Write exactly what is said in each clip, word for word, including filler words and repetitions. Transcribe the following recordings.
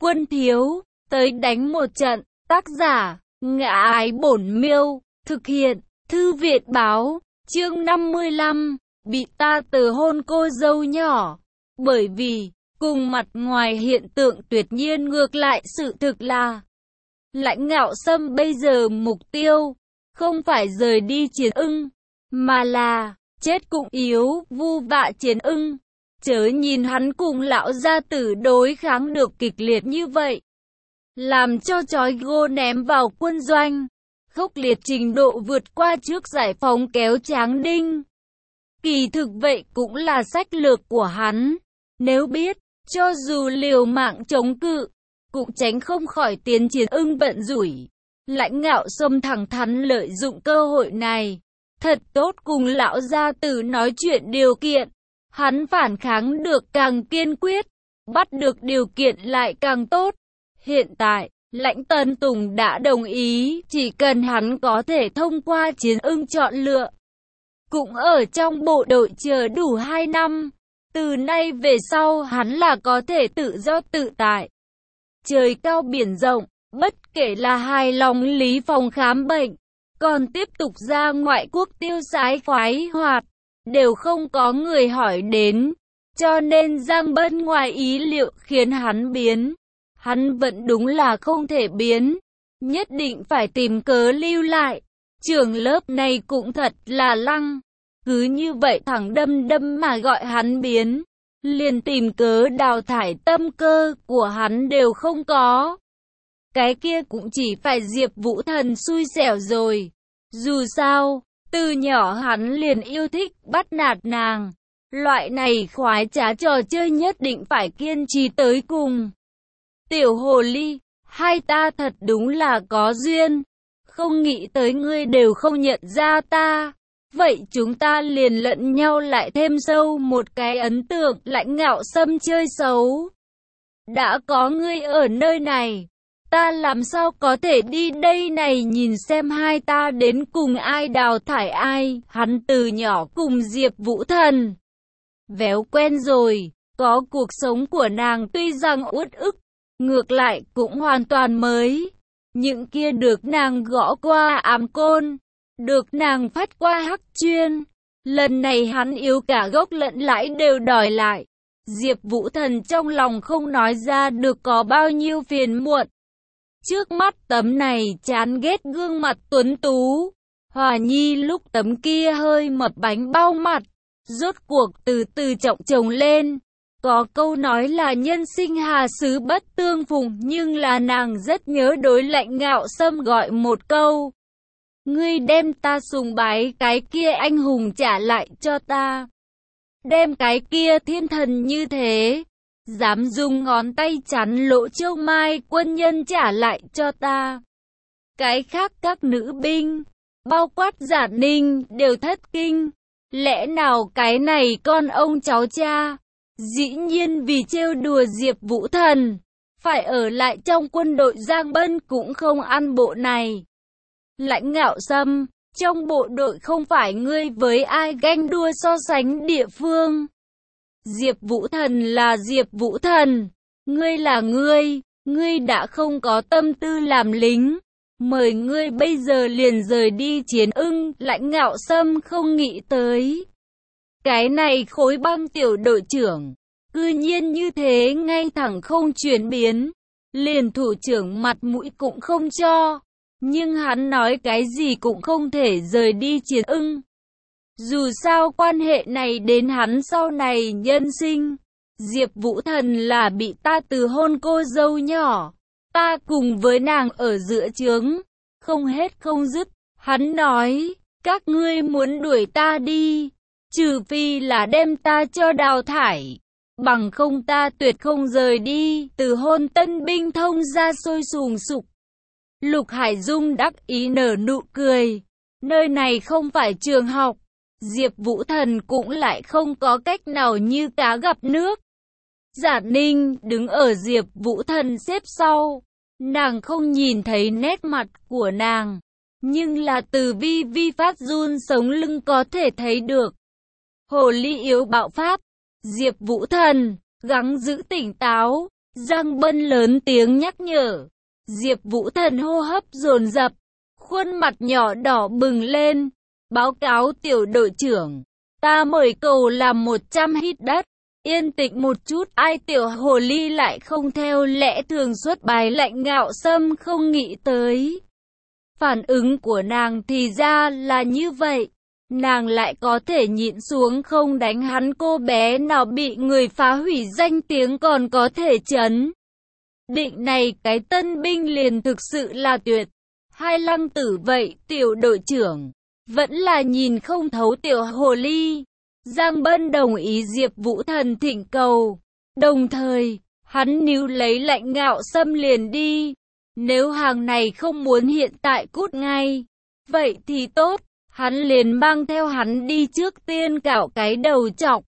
Quân thiếu, tới đánh một trận. Tác giả, Ngã Ái Bổn Miêu. Thực hiện, Thư Viện Báo. Chương năm mươi lăm. Bị ta từ hôn cô dâu nhỏ. Bởi vì, cùng mặt ngoài hiện tượng tuyệt nhiên ngược lại sự thực là Lãnh Ngạo Sâm bây giờ mục tiêu không phải rời đi Chiến Ưng, mà là chết cũng yếu vu vạ Chiến Ưng. Chớ nhìn hắn cùng lão gia tử đối kháng được kịch liệt như vậy, làm cho chói gô ném vào quân doanh, khốc liệt trình độ vượt qua trước giải phóng kéo Tráng Đinh. Kỳ thực vậy cũng là sách lược của hắn. Nếu biết, cho dù liều mạng chống cự, cũng tránh không khỏi tiến Chiến Ưng vận rủi. Lãnh Ngạo Sâm thẳng thắn lợi dụng cơ hội này, thật tốt cùng lão gia tử nói chuyện điều kiện. Hắn phản kháng được càng kiên quyết, bắt được điều kiện lại càng tốt. Hiện tại, Lãnh Tấn Tùng đã đồng ý, chỉ cần hắn có thể thông qua Chiến Ưng chọn lựa. Cũng ở trong bộ đội chờ đủ hai năm, từ nay về sau hắn là có thể tự do tự tại. Trời cao biển rộng, bất kể là hài lòng lý phòng khám bệnh, còn tiếp tục ra ngoại quốc tiêu sái khoái hoạt, đều không có người hỏi đến. Cho nên Giang Bân ngoài ý liệu khiến hắn biến. Hắn vẫn đúng là không thể biến, nhất định phải tìm cớ lưu lại. Trường lớp này cũng thật là lăng, cứ như vậy thẳng đâm đâm mà gọi hắn biến, liền tìm cớ đào thải tâm cơ của hắn đều không có. Cái kia cũng chỉ phải Diệp Vũ Thần xui xẻo rồi. Dù sao, từ nhỏ hắn liền yêu thích bắt nạt nàng. Loại này khoái trá trò chơi nhất định phải kiên trì tới cùng. Tiểu hồ ly, hai ta thật đúng là có duyên. Không nghĩ tới ngươi đều không nhận ra ta. Vậy chúng ta liền lẫn nhau lại thêm sâu một cái ấn tượng. Lãnh Ngạo Sâm chơi xấu. Đã có ngươi ở nơi này, ta làm sao có thể đi đây này, nhìn xem hai ta đến cùng ai đào thải ai. Hắn từ nhỏ cùng Diệp Vũ Thần véo quen rồi, có cuộc sống của nàng tuy rằng uất ức, ngược lại cũng hoàn toàn mới. Những kia được nàng gõ qua ám côn, được nàng phát qua hắc chuyên, lần này hắn yêu cả gốc lẫn lãi đều đòi lại. Diệp Vũ Thần trong lòng không nói ra được có bao nhiêu phiền muộn. Trước mắt tấm này chán ghét gương mặt tuấn tú, Hòa Nhi lúc tấm kia hơi mập bánh bao mặt, rốt cuộc từ từ trọng chồng lên. Có câu nói là nhân sinh hà xứ bất tương phùng, nhưng là nàng rất nhớ đối Lãnh Ngạo Sâm gọi một câu. Ngươi đem ta sùng bái cái kia anh hùng trả lại cho ta. Đem cái kia thiên thần như thế, dám dùng ngón tay chắn lỗ châu mai quân nhân trả lại cho ta. Cái khác các nữ binh, bao quát Giả Ninh đều thất kinh. Lẽ nào cái này con ông cháu cha, dĩ nhiên vì trêu đùa Diệp Vũ Thần, phải ở lại trong quân đội Giang Bân cũng không ăn bộ này. Lãnh Ngạo Sâm, trong bộ đội không phải ngươi với ai ganh đua so sánh địa phương. Diệp Vũ Thần là Diệp Vũ Thần, ngươi là ngươi, ngươi đã không có tâm tư làm lính. Mời ngươi bây giờ liền rời đi Chiến Ưng. Lãnh Ngạo Sâm không nghĩ tới, cái này khối băng tiểu đội trưởng, cư nhiên như thế ngay thẳng không chuyển biến, liền thủ trưởng mặt mũi cũng không cho. Nhưng hắn nói cái gì cũng không thể rời đi Chiến Ưng. Dù sao quan hệ này đến hắn sau này nhân sinh. Diệp Vũ Thần là bị ta từ hôn cô dâu nhỏ, ta cùng với nàng ở giữa trướng, không hết không dứt. Hắn nói, các ngươi muốn đuổi ta đi, trừ phi là đem ta cho đào thải, bằng không ta tuyệt không rời đi. Từ hôn tân binh thông ra sôi sùng sục. Lục Hải Dung đắc ý nở nụ cười, nơi này không phải trường học. Diệp Vũ Thần cũng lại không có cách nào như cá gặp nước. Giả Ninh đứng ở Diệp Vũ Thần xếp sau, nàng không nhìn thấy nét mặt của nàng, nhưng là từ vi vi phát run sống lưng có thể thấy được. Hồ ly yếu bạo phát, Diệp Vũ Thần gắng giữ tỉnh táo, Giang Bân lớn tiếng nhắc nhở. Diệp Vũ Thần hô hấp dồn dập, khuôn mặt nhỏ đỏ bừng lên. Báo cáo tiểu đội trưởng, ta mời cầu làm một trăm hít đất. Yên tĩnh một chút, ai tiểu hồ ly lại không theo lẽ thường xuất bài lạnh ngạo sâm không nghĩ tới. Phản ứng của nàng thì ra là như vậy. Nàng lại có thể nhịn xuống không đánh hắn, cô bé nào bị người phá hủy danh tiếng còn có thể chấn định này cái tân binh liền thực sự là tuyệt. Hai Lăng Tử vậy tiểu đội trưởng, vẫn là nhìn không thấu tiểu hồ ly. Giang Bân đồng ý Diệp Vũ Thần thỉnh cầu. Đồng thời, hắn níu lấy lạnh ngạo sâm liền đi. Nếu hàng này không muốn hiện tại cút ngay, vậy thì tốt. Hắn liền mang theo hắn đi trước tiên cạo cái đầu chọc.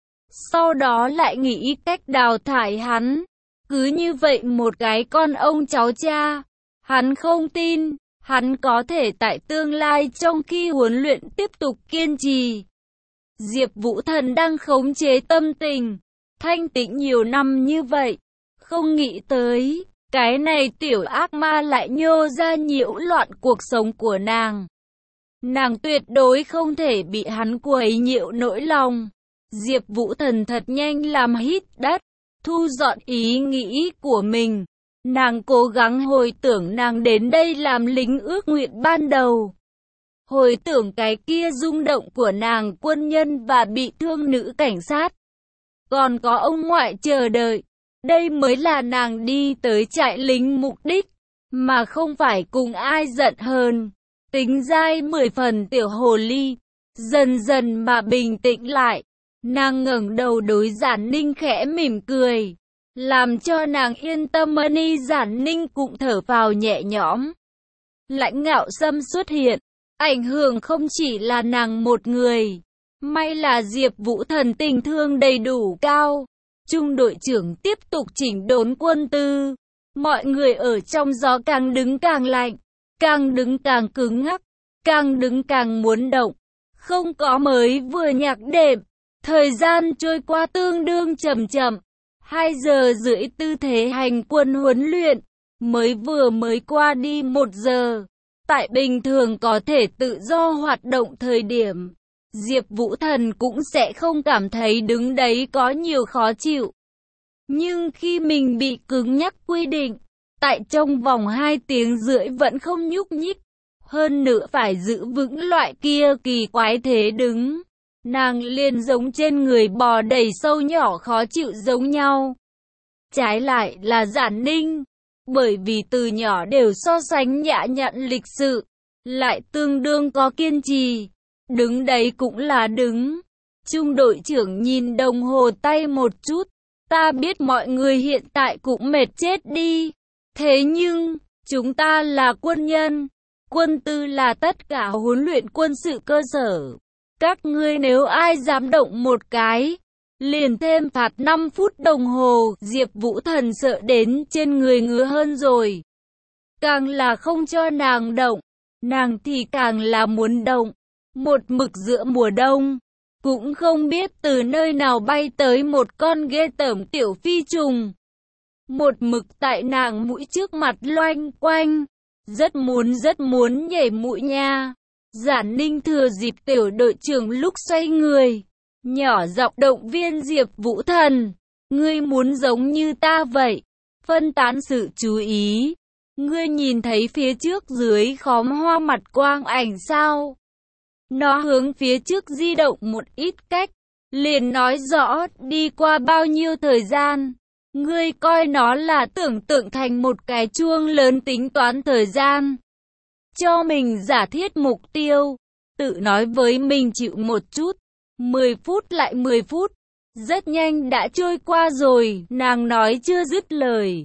Sau đó lại nghĩ cách đào thải hắn. Cứ như vậy một cái con ông cháu cha. Hắn không tin, hắn có thể tại tương lai trong khi huấn luyện tiếp tục kiên trì. Diệp Vũ Thần đang khống chế tâm tình, thanh tĩnh nhiều năm như vậy. Không nghĩ tới, cái này tiểu ác ma lại nhô ra nhiễu loạn cuộc sống của nàng. Nàng tuyệt đối không thể bị hắn quấy nhiễu nỗi lòng. Diệp Vũ Thần thật nhanh làm hít đất, thu dọn ý nghĩ của mình. Nàng cố gắng hồi tưởng nàng đến đây làm lính ước nguyện ban đầu. Hồi tưởng cái kia rung động của nàng quân nhân và bị thương nữ cảnh sát. Còn có ông ngoại chờ đợi. Đây mới là nàng đi tới trại lính mục đích, mà không phải cùng ai giận hờn. Tính dai mười phần tiểu hồ ly, dần dần mà bình tĩnh lại. Nàng ngẩng đầu đối Giản Ninh khẽ mỉm cười, làm cho nàng yên tâm. Ni Giản Ninh cũng thở phào nhẹ nhõm. Lãnh ngạo sâm xuất hiện, ảnh hưởng không chỉ là nàng một người. May là Diệp Vũ Thần tình thương đầy đủ cao. Trung đội trưởng tiếp tục chỉnh đốn quân tư. Mọi người ở trong gió càng đứng càng lạnh, càng đứng càng cứng ngắc, càng đứng càng muốn động. Không có mới vừa nhạc đệm. Thời gian trôi qua tương đương chậm chậm. Hai giờ rưỡi tư thế hành quân huấn luyện, mới vừa mới qua đi một giờ. Tại bình thường có thể tự do hoạt động thời điểm, Diệp Vũ Thần cũng sẽ không cảm thấy đứng đấy có nhiều khó chịu. Nhưng khi mình bị cứng nhắc quy định, tại trong vòng hai tiếng rưỡi vẫn không nhúc nhích, hơn nữa phải giữ vững loại kia kỳ quái thế đứng, nàng liền giống trên người bò đầy sâu nhỏ khó chịu giống nhau. Trái lại là Giản Ninh, bởi vì từ nhỏ đều so sánh nhã nhặn lịch sự, lại tương đương có kiên trì, đứng đấy cũng là đứng. Trung đội trưởng nhìn đồng hồ tay một chút, ta biết mọi người hiện tại cũng mệt chết đi, thế nhưng, chúng ta là quân nhân, quân tư là tất cả huấn luyện quân sự cơ sở. Các ngươi nếu ai dám động một cái, liền thêm phạt năm phút đồng hồ. Diệp Vũ Thần sợ đến trên người ngứa hơn rồi. Càng là không cho nàng động, nàng thì càng là muốn động. Một mực giữa mùa đông, cũng không biết từ nơi nào bay tới một con ghê tởm tiểu phi trùng. Một mực tại nàng mũi trước mặt loanh quanh, rất muốn rất muốn nhảy mũi nha. Giản Ninh thừa dịp tiểu đội trưởng lúc xoay người, nhỏ giọng động viên Diệp Vũ Thần, ngươi muốn giống như ta vậy, phân tán sự chú ý. Ngươi nhìn thấy phía trước dưới khóm hoa mặt quang ảnh sao? Nó hướng phía trước di động một ít cách, liền nói rõ đi qua bao nhiêu thời gian. Ngươi coi nó là tưởng tượng thành một cái chuông lớn tính toán thời gian. Cho mình giả thiết mục tiêu, tự nói với mình chịu một chút, mười phút lại mười phút, rất nhanh đã trôi qua rồi, nàng nói chưa dứt lời.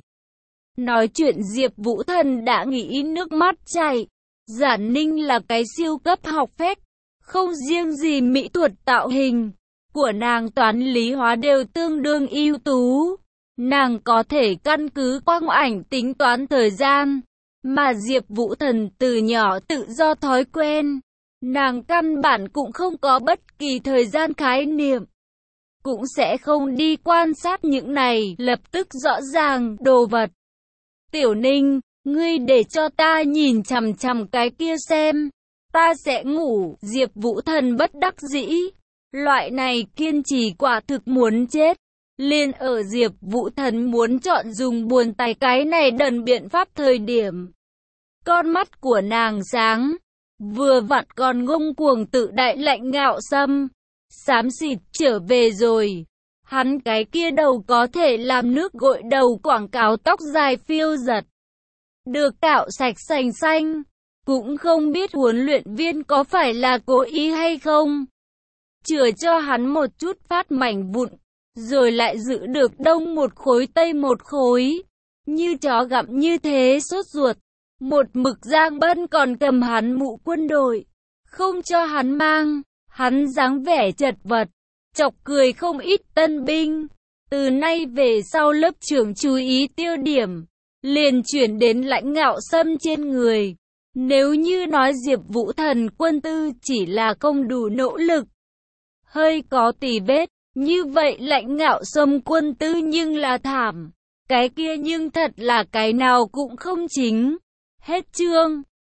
Nói chuyện Diệp Vũ Thần đã nghĩ nước mắt chảy. Giản Ninh là cái siêu cấp học phép, không riêng gì mỹ thuật tạo hình của nàng, toán lý hóa đều tương đương ưu tú. Nàng có thể căn cứ quang ảnh tính toán thời gian, mà Diệp Vũ Thần từ nhỏ tự do thói quen, nàng căn bản cũng không có bất kỳ thời gian khái niệm. cũng sẽ không đi quan sát những này, lập tức rõ ràng, đồ vật. Tiểu Ninh, ngươi để cho ta nhìn chằm chằm cái kia xem, ta sẽ ngủ. Diệp Vũ Thần bất đắc dĩ, loại này kiên trì quả thực muốn chết. Liên ở Diệp Vũ Thần muốn chọn dùng buồn tay cái này đần biện pháp thời điểm, con mắt của nàng sáng, vừa vặn còn ngông cuồng tự đại lạnh ngạo xâm, xám xịt trở về rồi. Hắn cái kia đầu có thể làm nước gội đầu quảng cáo tóc dài phiêu giật, được cạo sạch sành xanh, cũng không biết huấn luyện viên có phải là cố ý hay không. Chừa cho hắn một chút phát mảnh vụn, rồi lại giữ được đông một khối tây một khối, như chó gặm như thế sốt ruột. Một mực Giang Bân còn cầm hắn mũ quân đội, không cho hắn mang, hắn dáng vẻ chật vật, chọc cười không ít tân binh. Từ nay về sau lớp trưởng chú ý tiêu điểm, liền chuyển đến lãnh ngạo xâm trên người. Nếu như nói Diệp Vũ Thần quân tư chỉ là không đủ nỗ lực, hơi có tì vết, như vậy lãnh ngạo xâm quân tư nhưng là thảm. Cái kia nhưng thật là cái nào cũng không chính. Hết chương.